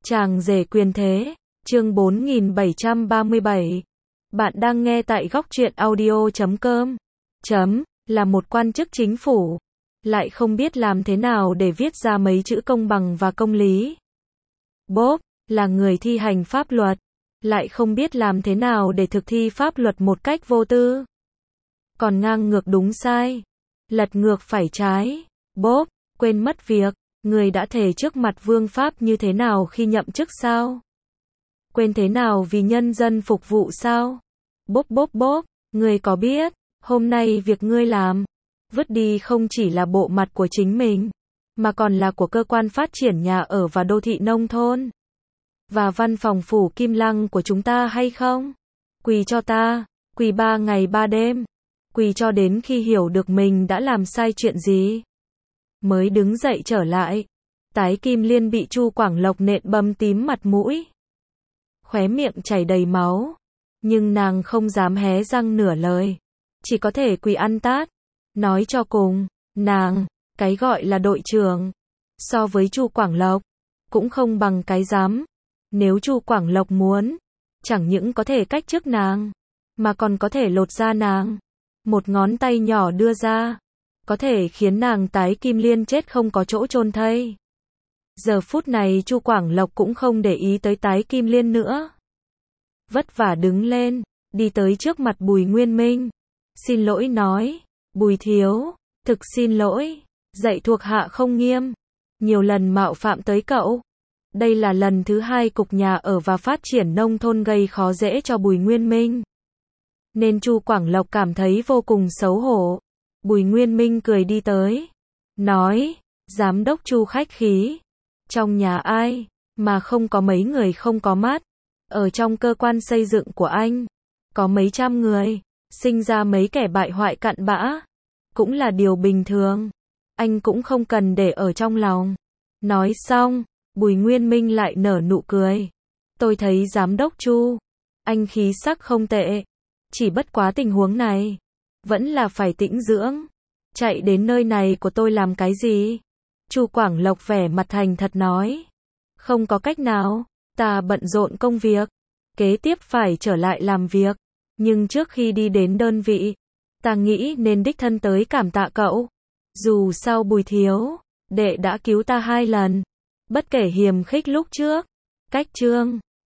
Chàng rể quyền thế, chương 4737. Bạn đang nghe tại góc truyện audio.com. Là một quan chức chính phủ, lại không biết làm thế nào để viết ra mấy chữ công bằng và công lý. Bob, là người thi hành pháp luật, lại không biết làm thế nào để thực thi pháp luật một cách vô tư. Còn ngang ngược đúng sai, lật ngược phải trái. Bob, quên mất việc người đã thề trước mặt vương pháp như thế nào khi nhậm chức sao? Quên thế nào vì nhân dân phục vụ sao? Bob, người có biết, hôm nay việc ngươi làm, vứt đi không chỉ là bộ mặt của chính mình, mà còn là của cơ quan phát triển nhà ở và đô thị nông thôn, và văn phòng phủ Kim Lăng của chúng ta hay không? Quỳ cho ta, quỳ 3 ngày 3 đêm, quỳ cho đến khi hiểu được mình đã làm sai chuyện gì, mới đứng dậy trở lại. Tái Kim Liên bị Chu Quảng Lộc nện bầm tím mặt mũi, khóe miệng chảy đầy máu, nhưng nàng không dám hé răng nửa lời, chỉ có thể quỳ ăn tát. Nói cho cùng, nàng, cái gọi là đội trưởng, so với Chu Quảng Lộc, cũng không bằng cái rắm. Nếu Chu Quảng Lộc muốn, chẳng những có thể cách chức nàng, mà còn có thể lột da nàng, một ngón tay nhỏ đưa ra, có thể khiến nàng Tái Kim Liên chết không có chỗ chôn thây. Giờ phút này Chu Quảng Lộc cũng không để ý tới Tái Kim Liên nữa. Vất vả đứng lên, đi tới trước mặt Bùi Nguyên Minh. Xin lỗi nói, Bùi thiếu, thực xin lỗi, dạy thuộc hạ không nghiêm, nhiều lần mạo phạm tới cậu. Đây là lần thứ 2 Cục Nhà ở và Phát triển Nông thôn gây khó dễ cho Bùi Nguyên Minh, nên Chu Quảng Lộc cảm thấy vô cùng xấu hổ. Bùi Nguyên Minh cười đi tới, nói, giám đốc Chu khách khí, trong nhà ai mà không có mấy người không có mắt. Ở trong cơ quan xây dựng của anh, có mấy trăm người, sinh ra mấy kẻ bại hoại cặn bã, cũng là điều bình thường, anh cũng không cần để ở trong lòng. Nói xong, Bùi Nguyên Minh lại nở nụ cười. Tôi thấy giám đốc Chu, anh khí sắc không tệ, chỉ bất quá tình huống này, vẫn là phải tĩnh dưỡng. Chạy đến nơi này của tôi làm cái gì? Chu Quảng Lộc vẻ mặt thành thật nói, không có cách nào, ta bận rộn công việc, kế tiếp phải trở lại làm việc, nhưng trước khi đi đến đơn vị, ta nghĩ nên đích thân tới cảm tạ cậu. Dù sao Bùi thiếu, đệ đã cứu ta 2 lần, bất kể hiềm khích lúc trước. Cách chương